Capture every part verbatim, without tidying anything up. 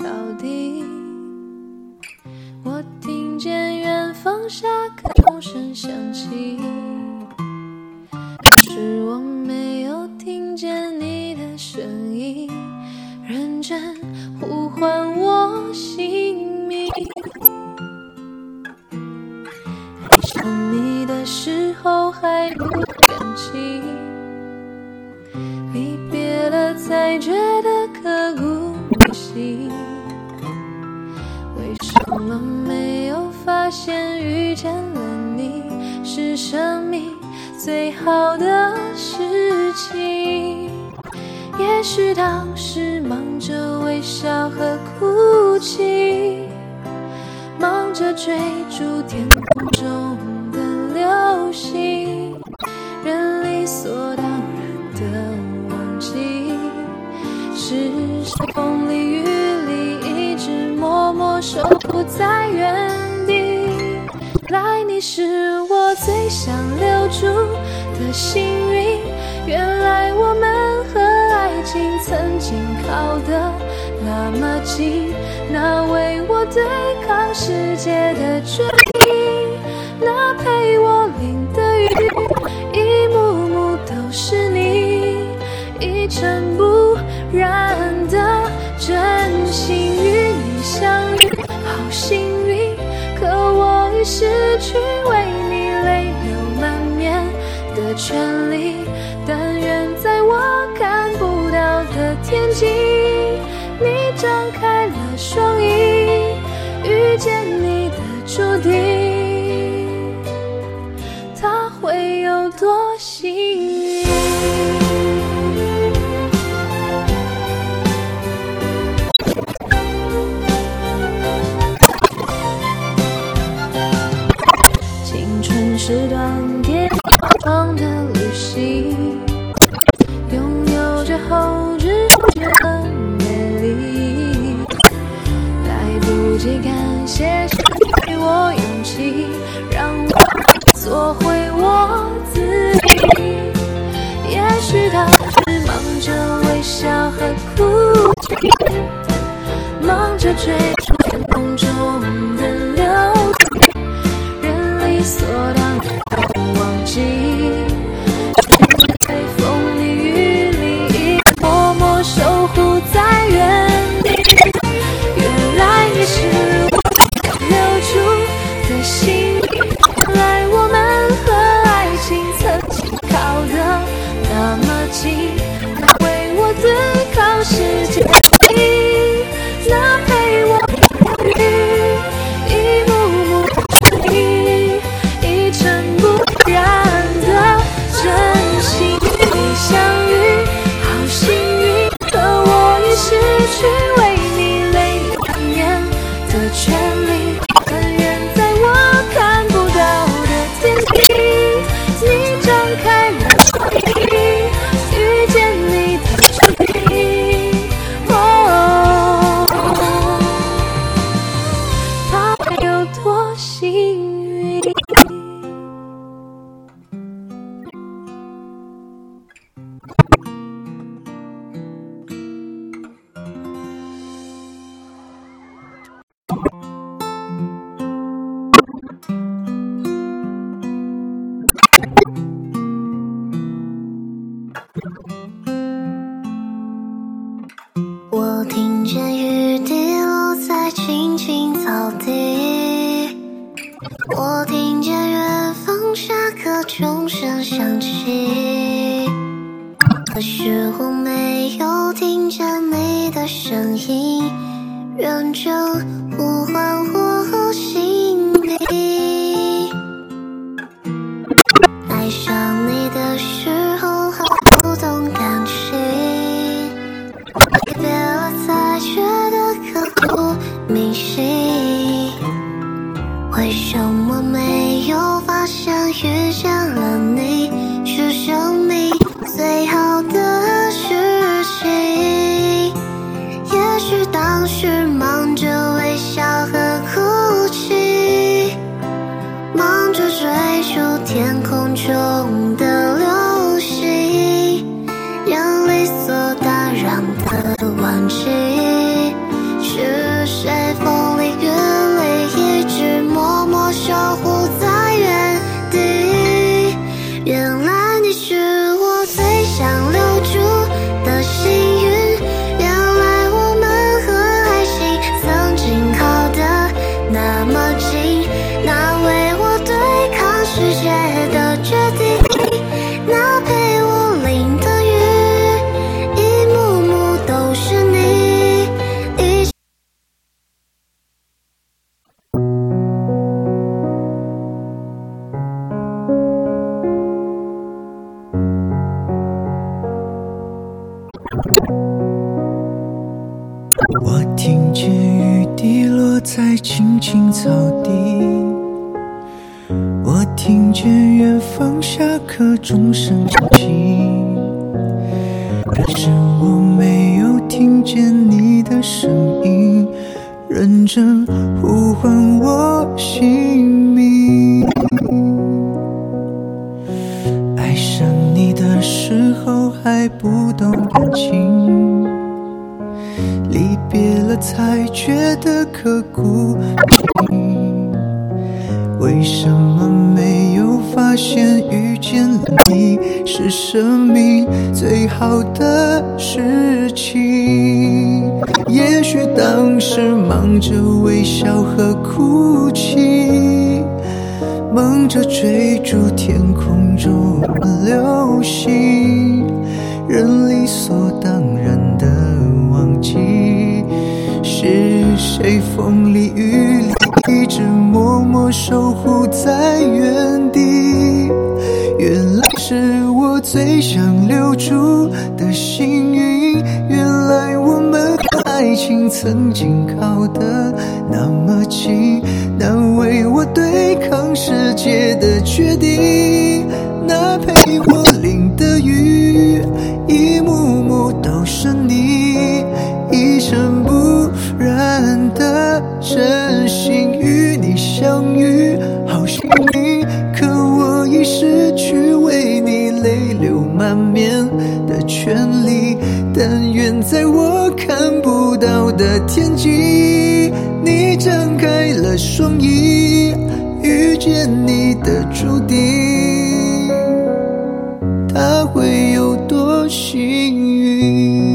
地。我听见远方下课钟声响起，可是我没有听见你的声音，认真呼唤我姓名。爱上你的时候还不感激，离别了才觉得刻骨铭心。为什么没有发现遇见了你是生命最好的事情？也许当时忙着微笑和哭泣，忙着追逐天空中的流星，人理所当然的忘记，是谁风里雨里一直默默守护在原地。来，你是我最想留住的幸运，原来我们和爱情曾经靠得那么近，那为我对抗世界的决定，那陪我淋的雨，一幕幕都是你，一尘不染的真心与你相遇，好幸运，可我已失去为你泪流满面的权利，但愿在我看不到的天际，你张开了双翼，遇见你的注定，他会有多幸运？青春是段跌撞的旅行，拥有着后知后觉的美丽，来不及感谢谁给我勇气，让我做回我自己。也许当时忙着微笑和哭泣，忙着追逐天空中的流星，人理所当然的忘记，在风里雨里默默守护在原地。原来你是我留住的幸运，原来我们和爱情曾经靠得那么近，那为我对抗世界的力，那陪我雨，一幕幕是你，一尘不染的真心与你相遇，好幸运，可我已失去为你泪流满面的权利，但愿在我看不到的天际，你张开了双翼，遇见你的注定，哦，他会有多幸运？ 我听见雨滴落在青青草地，我听见远方下课钟声响起，可是我没有听见你的声音，认真呼唤我姓名。爱上你的时候还不懂感情，离别了才觉得刻骨铭心。为什么没有发现遇见了你是生命最好的事情？也许当时忙着微笑和哭泣，忙着追逐天空中的流星，人理所当然的忘记，是在青青草地，我听见远方下课钟声响起，可是我没有听见你的声音，认真呼唤我姓名。爱上你的时候还不懂感情，离别了才觉得刻骨铭心。为什么没有发现遇见了你是生命最好的事情？也许当时忙着微笑和哭泣，忙着追逐天空中的流星，人理所当然的忘记是谁风里雨里一直默默守护在原地。原来是我最想留住的幸运，原来我们的爱情曾经靠得那么近，难为我对抗世界的决定。那陪我淋的雨一幕幕都是你，一尘不染的真心与你相遇，好幸运，可我已失去为你泪流满面的权利。但愿在我看不到的天际，你张开了双翼，遇见你的注定，他会有多幸运？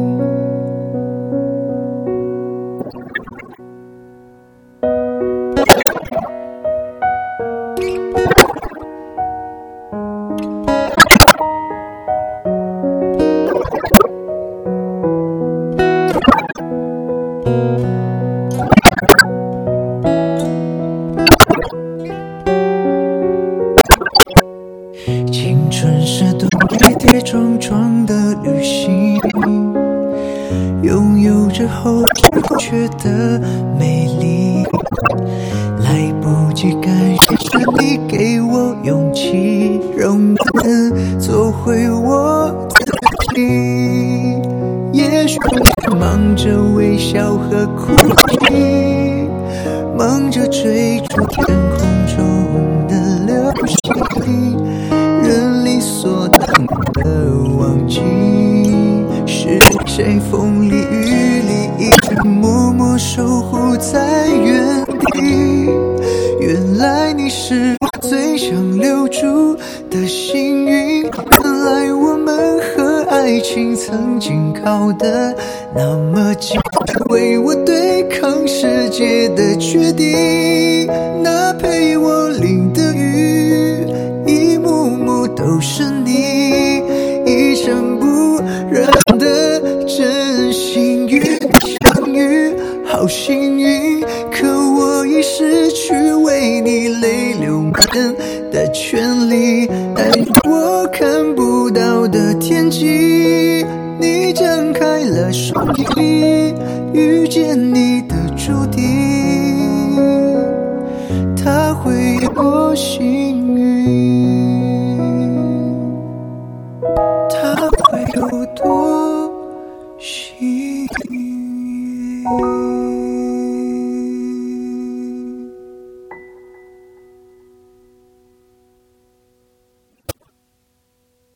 青春是段跌跌撞撞的旅行，拥有着后知觉的美丽，来不及感谢是你给我勇气，让我能做回我自己。也许忙着微笑和哭泣，忙着追逐天空中的流星，人理所当然的忘记是谁风里雨里一直默默守护在原地。原来你是我最想留住的幸运，原来我们和爱情曾经靠得那么近，为我对抗世界的决定。那陪我淋的雨一幕幕都是你，一尘不染的真心与你相遇，好幸运，可我已失去为你泪流满面的权利。但我看不到的天际，你张开了双翼，遇见你的注定，他会有多幸运？